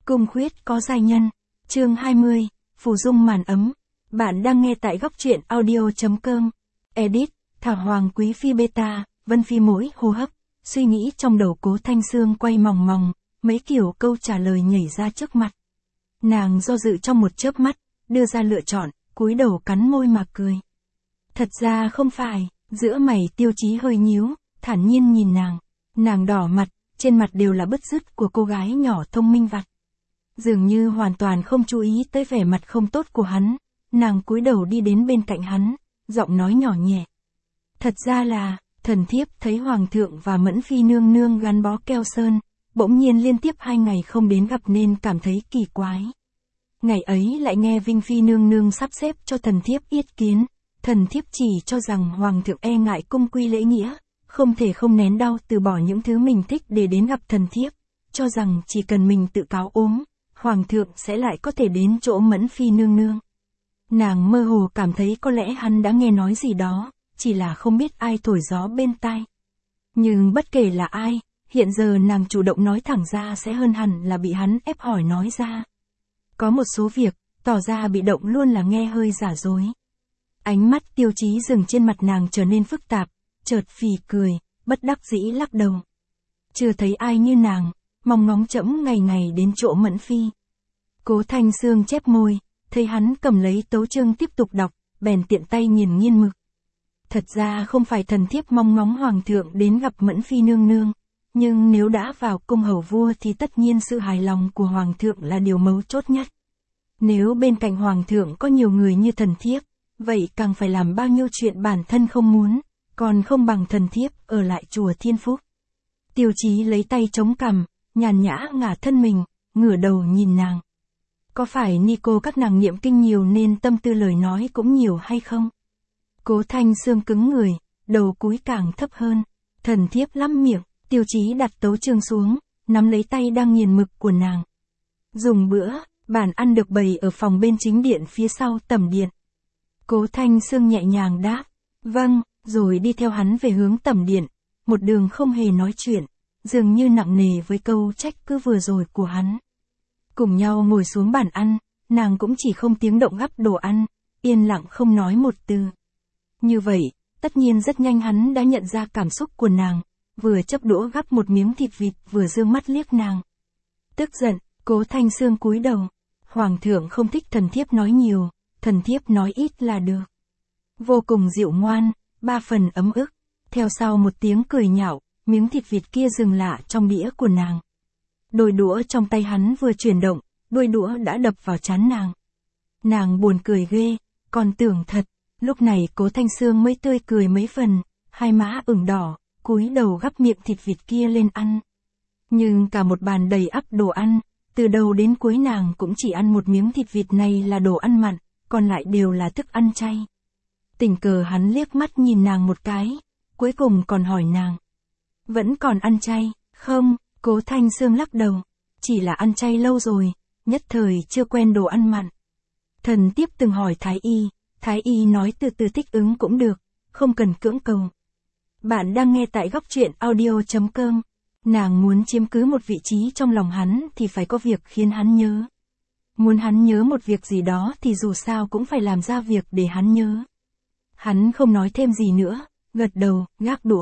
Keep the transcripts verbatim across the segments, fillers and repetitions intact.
Cung khuyết có giai nhân. Chương hai mươi, Phù dung màn ấm. Bạn đang nghe tại góc truyện audio.com. Edit, Thảo Hoàng Quý Phi Beta, Vân Phi mỗi hô hấp. Suy nghĩ trong đầu Cố Thanh Sương quay mòng mòng, mấy kiểu câu trả lời nhảy ra trước mặt. Nàng do dự trong một chớp mắt, đưa ra lựa chọn, cúi đầu cắn môi mà cười. Thật ra không phải, giữa mày Tiêu Chí hơi nhíu, thản nhiên nhìn nàng. Nàng đỏ mặt, trên mặt đều là bứt rứt của cô gái nhỏ thông minh vặt. Dường như hoàn toàn không chú ý tới vẻ mặt không tốt của hắn, nàng cúi đầu đi đến bên cạnh hắn, giọng nói nhỏ nhẹ. Thật ra là, thần thiếp thấy Hoàng thượng và Mẫn Phi nương nương gắn bó keo sơn, bỗng nhiên liên tiếp hai ngày không đến gặp nên cảm thấy kỳ quái. Ngày ấy lại nghe Vinh Phi nương nương sắp xếp cho thần thiếp yết kiến, thần thiếp chỉ cho rằng Hoàng thượng e ngại cung quy lễ nghĩa, không thể không nén đau từ bỏ những thứ mình thích để đến gặp thần thiếp, cho rằng chỉ cần mình tự cáo ốm, Hoàng thượng sẽ lại có thể đến chỗ Mẫn Phi nương nương. Nàng mơ hồ cảm thấy có lẽ hắn đã nghe nói gì đó, chỉ là không biết ai thổi gió bên tai. Nhưng bất kể là ai, hiện giờ nàng chủ động nói thẳng ra sẽ hơn hẳn là bị hắn ép hỏi nói ra. Có một số việc, tỏ ra bị động luôn là nghe hơi giả dối. Ánh mắt Tiêu Chí dừng trên mặt nàng trở nên phức tạp, chợt phì cười, bất đắc dĩ lắc đầu. Chưa thấy ai như nàng, mong ngóng trẫm ngày ngày đến chỗ Mẫn Phi. Cố Thanh Sương chép môi, thấy hắn cầm lấy tấu chương tiếp tục đọc, bèn tiện tay nghiền nghiên mực. Thật ra không phải thần thiếp mong ngóng Hoàng thượng đến gặp Mẫn Phi nương nương, nhưng nếu đã vào cung hầu vua thì tất nhiên sự hài lòng của Hoàng thượng là điều mấu chốt nhất. Nếu bên cạnh Hoàng thượng có nhiều người như thần thiếp, vậy càng phải làm bao nhiêu chuyện bản thân không muốn, còn không bằng thần thiếp ở lại chùa Thiên Phúc. Tiêu Chí lấy tay chống cằm, nhàn nhã ngả thân mình, ngửa đầu nhìn nàng. Có phải Nico các nàng niệm kinh nhiều nên tâm tư lời nói cũng nhiều hay không? Cố Thanh Sương cứng người, đầu cúi càng thấp hơn. Thần thiếp lắm miệng, Tiêu Chí đặt tấu chương xuống, nắm lấy tay đang nghiền mực của nàng. Dùng bữa, bàn ăn được bày ở phòng bên chính điện phía sau tẩm điện. Cố Thanh Sương nhẹ nhàng đáp, vâng, rồi đi theo hắn về hướng tẩm điện, một đường không hề nói chuyện, dường như nặng nề với câu trách cứ vừa rồi của hắn. Cùng nhau ngồi xuống bàn ăn, nàng cũng chỉ không tiếng động gắp đồ ăn, yên lặng không nói một từ. Như vậy, tất nhiên rất nhanh hắn đã nhận ra cảm xúc của nàng, vừa chấp đũa gắp một miếng thịt vịt vừa dương mắt liếc nàng. Tức giận, Cố Thanh Sương cúi đầu. Hoàng thượng không thích thần thiếp nói nhiều, thần thiếp nói ít là được. Vô cùng dịu ngoan, ba phần ấm ức. Theo sau một tiếng cười nhạo, miếng thịt vịt kia dừng lạ trong đĩa của nàng. Đôi đũa trong tay hắn vừa chuyển động, đuôi đũa đã đập vào trán nàng. Nàng buồn cười ghê, còn tưởng thật. Lúc này Cố Thanh Sương mới tươi cười mấy phần, hai má ửng đỏ, cúi đầu gắp miệng thịt vịt kia lên ăn. Nhưng cả một bàn đầy ắp đồ ăn, từ đầu đến cuối nàng cũng chỉ ăn một miếng thịt vịt này là đồ ăn mặn, còn lại đều là thức ăn chay. Tình cờ hắn liếc mắt nhìn nàng một cái, cuối cùng còn hỏi nàng. Vẫn còn ăn chay, không? Cố Thanh Sương lắc đầu, chỉ là ăn chay lâu rồi, nhất thời chưa quen đồ ăn mặn. Thần tiếp từng hỏi Thái Y, Thái Y nói từ từ thích ứng cũng được, không cần cưỡng cầu. Bạn đang nghe tại góc truyện audio.com. Nàng muốn chiếm cứ một vị trí trong lòng hắn thì phải có việc khiến hắn nhớ. Muốn hắn nhớ một việc gì đó thì dù sao cũng phải làm ra việc để hắn nhớ. Hắn không nói thêm gì nữa, gật đầu, gác đũa.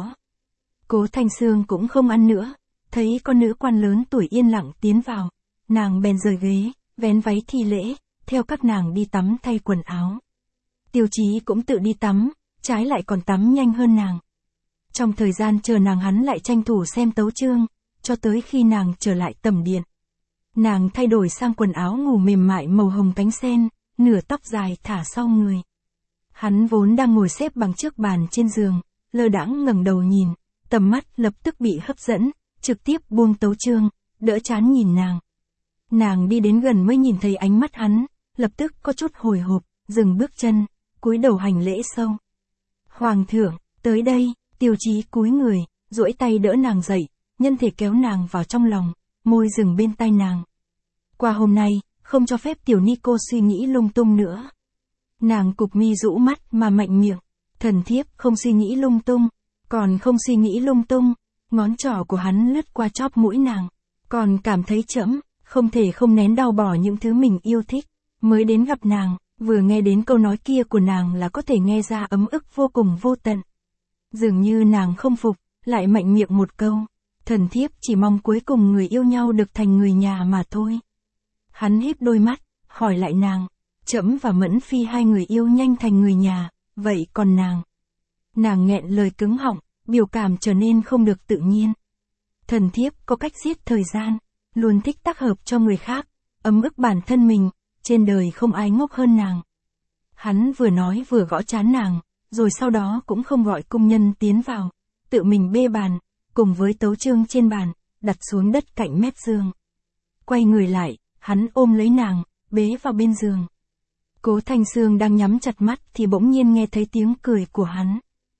Cố Thanh Sương cũng không ăn nữa, thấy con nữ quan lớn tuổi yên lặng tiến vào. Nàng bèn rời ghế, vén váy thi lễ, theo các nàng đi tắm thay quần áo. Tiêu Chí cũng tự đi tắm, trái lại còn tắm nhanh hơn nàng. Trong thời gian chờ nàng hắn lại tranh thủ xem tấu chương, cho tới khi nàng trở lại tẩm điện. Nàng thay đổi sang quần áo ngủ mềm mại màu hồng cánh sen, nửa tóc dài thả sau người. Hắn vốn đang ngồi xếp bằng trước bàn trên giường, lơ đãng ngẩng đầu nhìn, tầm mắt lập tức bị hấp dẫn, trực tiếp buông tấu chương, đỡ chán nhìn nàng. Nàng đi đến gần mới nhìn thấy ánh mắt hắn, lập tức có chút hồi hộp, dừng bước chân, cúi đầu hành lễ sâu. Hoàng thượng, tới đây. Tiêu Chí cúi người, duỗi tay đỡ nàng dậy, nhân thể kéo nàng vào trong lòng, môi dừng bên tai nàng. Qua hôm nay, không cho phép tiểu Nico suy nghĩ lung tung nữa. Nàng cụp mi rũ mắt mà mạnh miệng, thần thiếp không suy nghĩ lung tung, còn không suy nghĩ lung tung, ngón trỏ của hắn lướt qua chóp mũi nàng, còn cảm thấy trẫm, không thể không nén đau bỏ những thứ mình yêu thích. Mới đến gặp nàng, vừa nghe đến câu nói kia của nàng là có thể nghe ra ấm ức vô cùng vô tận. Dường như nàng không phục, lại mạnh miệng một câu. Thần thiếp chỉ mong cuối cùng người yêu nhau được thành người nhà mà thôi. Hắn híp đôi mắt, hỏi lại nàng. Trẫm và Mẫn Phi hai người yêu nhanh thành người nhà, vậy còn nàng? Nàng nghẹn lời cứng họng, biểu cảm trở nên không được tự nhiên. Thần thiếp có cách giết thời gian, luôn thích tác hợp cho người khác, ấm ức bản thân mình, trên đời không ai ngốc hơn nàng. Hắn vừa nói vừa gõ trán nàng, rồi sau đó cũng không gọi cung nhân tiến vào, tự mình bê bàn, cùng với tấu chương trên bàn, đặt xuống đất cạnh mép giường. Quay người lại, hắn ôm lấy nàng, bế vào bên giường. Cố Thanh Sương đang nhắm chặt mắt thì bỗng nhiên nghe thấy tiếng cười của hắn.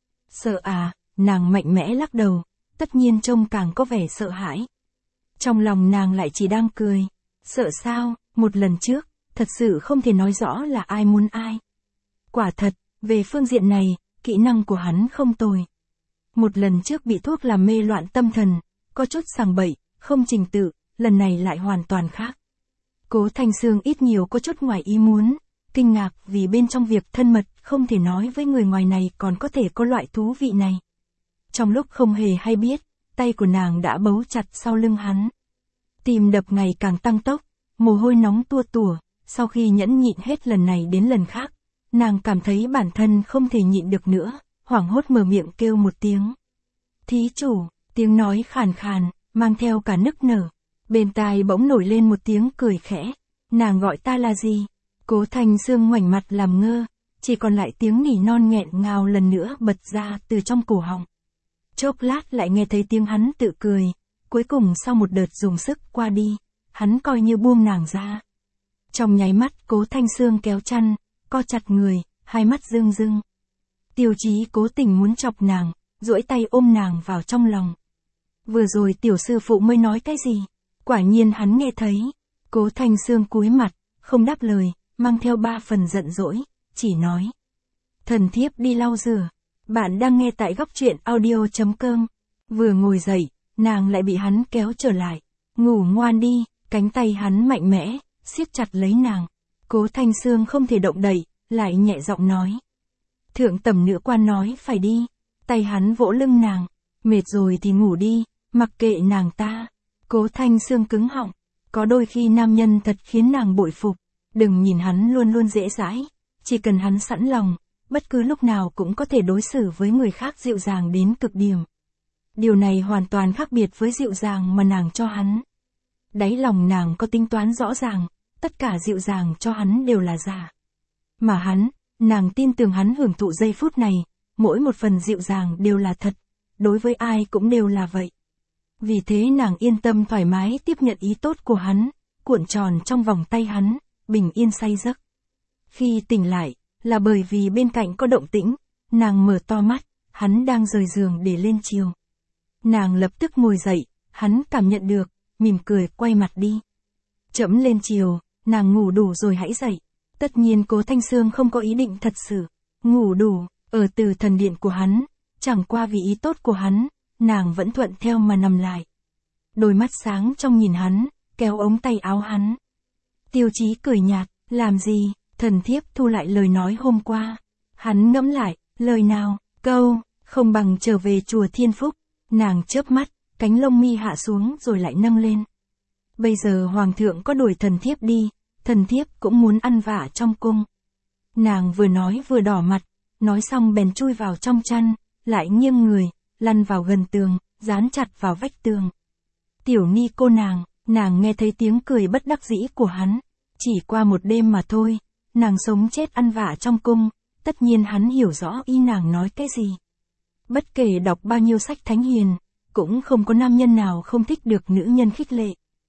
Sợ à, nàng mạnh mẽ lắc đầu, tất nhiên trông càng có vẻ sợ hãi. Trong lòng nàng lại chỉ đang cười. Sợ sao, một lần trước, thật sự không thể nói rõ là ai muốn ai. Quả thật, về phương diện này, kỹ năng của hắn không tồi. Một lần trước bị thuốc làm mê loạn tâm thần, có chút sằng bậy, không trình tự, lần này lại hoàn toàn khác. Cố Thanh Sương ít nhiều có chút ngoài ý muốn, kinh ngạc vì bên trong việc thân mật không thể nói với người ngoài này còn có thể có loại thú vị này. Trong lúc không hề hay biết, tay của nàng đã bấu chặt sau lưng hắn. Tim đập ngày càng tăng tốc, mồ hôi nóng tua tủa, sau khi nhẫn nhịn hết lần này đến lần khác, nàng cảm thấy bản thân không thể nhịn được nữa, hoảng hốt mở miệng kêu một tiếng. Thí chủ, tiếng nói khàn khàn, mang theo cả nức nở. Bên tai bỗng nổi lên một tiếng cười khẽ. Nàng gọi ta là gì? Cố Thanh Sương ngoảnh mặt làm ngơ, chỉ còn lại tiếng nỉ non nghẹn ngào lần nữa bật ra từ trong cổ họng. Chốc lát lại nghe thấy tiếng hắn tự cười, cuối cùng sau một đợt dùng sức qua đi, hắn coi như buông nàng ra. Trong nháy mắt Cố Thanh Sương kéo chăn, co chặt người, hai mắt rưng rưng. Tiêu Chí cố tình muốn chọc nàng, duỗi tay ôm nàng vào trong lòng. Vừa rồi tiểu sư phụ mới nói cái gì? Quả nhiên hắn nghe thấy. Cố Thanh Sương cúi mặt, không đáp lời, mang theo ba phần giận dỗi, chỉ nói. Thần thiếp đi lau rửa. Bạn đang nghe tại góc truyện audio chấm com. Vừa ngồi dậy, nàng lại bị hắn kéo trở lại. Ngủ ngoan đi, cánh tay hắn mạnh mẽ, siết chặt lấy nàng. Cố Thanh Sương không thể động đậy, lại nhẹ giọng nói. Thượng tẩm nữ quan nói phải đi. Tay hắn vỗ lưng nàng. Mệt rồi thì ngủ đi, mặc kệ nàng ta. Cố Thanh Sương cứng họng. Có đôi khi nam nhân thật khiến nàng bội phục. Đừng nhìn hắn luôn luôn dễ dãi. Chỉ cần hắn sẵn lòng, bất cứ lúc nào cũng có thể đối xử với người khác dịu dàng đến cực điểm. Điều này hoàn toàn khác biệt với dịu dàng mà nàng cho hắn. Đáy lòng nàng có tính toán rõ ràng, tất cả dịu dàng cho hắn đều là giả. Mà hắn, nàng tin tưởng hắn hưởng thụ giây phút này, mỗi một phần dịu dàng đều là thật, đối với ai cũng đều là vậy. Vì thế nàng yên tâm thoải mái tiếp nhận ý tốt của hắn, cuộn tròn trong vòng tay hắn, bình yên say giấc. Khi tỉnh lại, là bởi vì bên cạnh có động tĩnh, nàng mở to mắt, hắn đang rời giường để lên chiều. Nàng lập tức ngồi dậy, hắn cảm nhận được, mỉm cười quay mặt đi. Chẫm lên chiều, nàng ngủ đủ rồi hãy dậy. Tất nhiên Cố Thanh Sương không có ý định thật sự ngủ đủ, ở từ thần điện của hắn, chẳng qua vì ý tốt của hắn, nàng vẫn thuận theo mà nằm lại. Đôi mắt sáng trong nhìn hắn, kéo ống tay áo hắn. Tiêu Chí cười nhạt, làm gì? Thần thiếp thu lại lời nói hôm qua. Hắn ngẫm lại, lời nào, câu, không bằng trở về chùa Thiên Phúc. Nàng chớp mắt, cánh lông mi hạ xuống rồi lại nâng lên. Bây giờ hoàng thượng có đuổi thần thiếp đi, thần thiếp cũng muốn ăn vạ trong cung. Nàng vừa nói vừa đỏ mặt, nói xong bèn chui vào trong chăn, lại nghiêng người, lăn vào gần tường, dán chặt vào vách tường. Tiểu Ni cô nàng, nàng nghe thấy tiếng cười bất đắc dĩ của hắn. Chỉ qua một đêm mà thôi, nàng sống chết ăn vạ trong cung, tất nhiên hắn hiểu rõ ý nàng nói cái gì. Bất kể đọc bao nhiêu sách thánh hiền, cũng không có nam nhân nào không thích được nữ nhân khích lệ.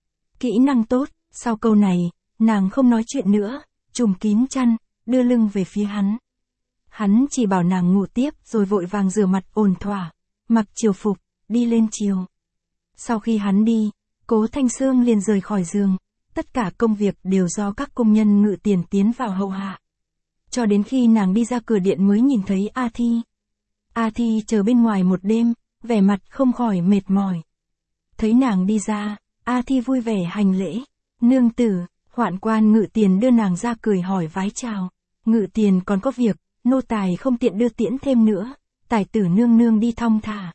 Kỹ năng tốt, sau câu này, nàng không nói chuyện nữa, trùm kín chăn, đưa lưng về phía hắn. Hắn chỉ bảo nàng ngủ tiếp rồi vội vàng rửa mặt ổn thỏa, mặc triều phục, đi lên triều. Sau khi hắn đi, Cố Thanh Sương liền rời khỏi giường, tất cả công việc đều do các công nhân ngự tiền tiến vào hầu hạ. Cho đến khi nàng đi ra cửa điện mới nhìn thấy A Thi. A Thi chờ bên ngoài một đêm, vẻ mặt không khỏi mệt mỏi. Thấy nàng đi ra, A Thi vui vẻ hành lễ. Nương tử, hoạn quan Ngự Tiền đưa nàng ra cười hỏi vái chào. Ngự Tiền còn có việc, nô tài không tiện đưa tiễn thêm nữa, tài tử nương nương đi thong thả.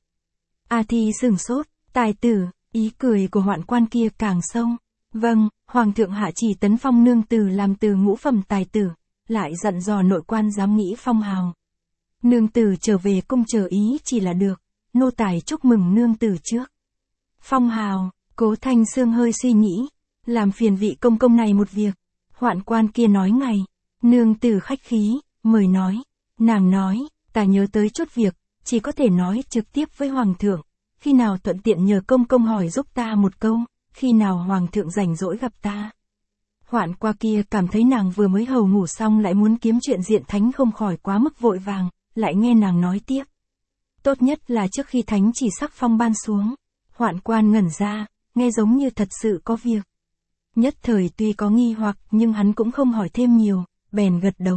A Thi sửng sốt, tài tử, ý cười của hoạn quan kia càng sâu. Vâng, hoàng thượng hạ chỉ tấn phong nương tử làm từ ngũ phẩm tài tử, lại dặn dò nội quan dám nghĩ phong hào. Nương tử trở về cung chờ ý chỉ là được, nô tài chúc mừng nương tử trước. Phong hào, Cố Thanh Sương hơi suy nghĩ, làm phiền vị công công này một việc. Hoạn quan kia nói ngay, nương tử khách khí, mời nói. Nàng nói, ta nhớ tới chút việc, chỉ có thể nói trực tiếp với hoàng thượng, khi nào thuận tiện nhờ công công hỏi giúp ta một câu, khi nào hoàng thượng rảnh rỗi gặp ta. Hoạn qua kia cảm thấy nàng vừa mới hầu ngủ xong lại muốn kiếm chuyện diện thánh không khỏi quá mức vội vàng, lại nghe nàng nói tiếp. Tốt nhất là trước khi thánh chỉ sắc phong ban xuống. Hoạn quan ngẩn ra, nghe giống như thật sự có việc. Nhất thời tuy có nghi hoặc nhưng hắn cũng không hỏi thêm nhiều, bèn gật đầu.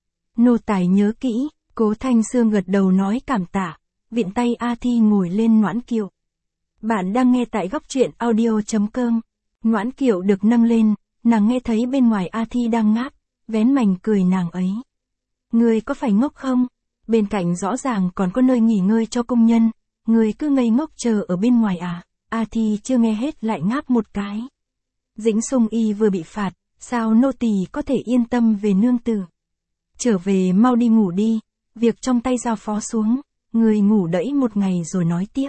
Nô tài nhớ kỹ, Cố Thanh Sương gật đầu nói cảm tạ, vịn tay A Thi ngồi lên noãn kiệu. Bạn đang nghe tại góc truyện audio chấm com. Noãn kiệu được nâng lên, nàng nghe thấy bên ngoài A Thi đang ngáp, vén mành cười nàng ấy. Người có phải ngốc không? Bên cạnh rõ ràng còn có nơi nghỉ ngơi cho công nhân, người cứ ngây ngốc chờ ở bên ngoài à? A Thi chưa nghe hết lại ngáp một cái. Dĩnh Sung Y vừa bị phạt, sao nô tỳ có thể yên tâm về nương tử? Trở về mau đi ngủ đi, việc trong tay giao phó xuống, người ngủ đẫy một ngày rồi nói tiếp.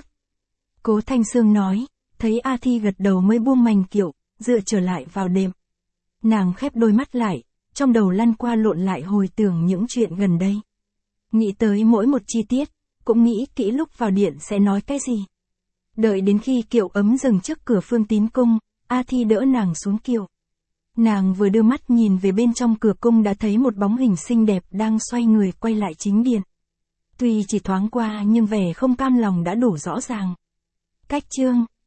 Cố Thanh Sương nói, thấy A Thi gật đầu mới buông mành kiệu, dựa trở lại vào đệm. Nàng khép đôi mắt lại, trong đầu lăn qua lộn lại hồi tưởng những chuyện gần đây. Nghĩ tới mỗi một chi tiết, cũng nghĩ kỹ lúc vào điện sẽ nói cái gì. Đợi đến khi kiệu ấm dừng trước cửa Phương Tín cung, A Thi đỡ nàng xuống kiệu. Nàng vừa đưa mắt nhìn về bên trong cửa cung đã thấy một bóng hình xinh đẹp đang xoay người quay lại chính điện. Tuy chỉ thoáng qua nhưng vẻ không cam lòng đã đủ rõ ràng. Cách chương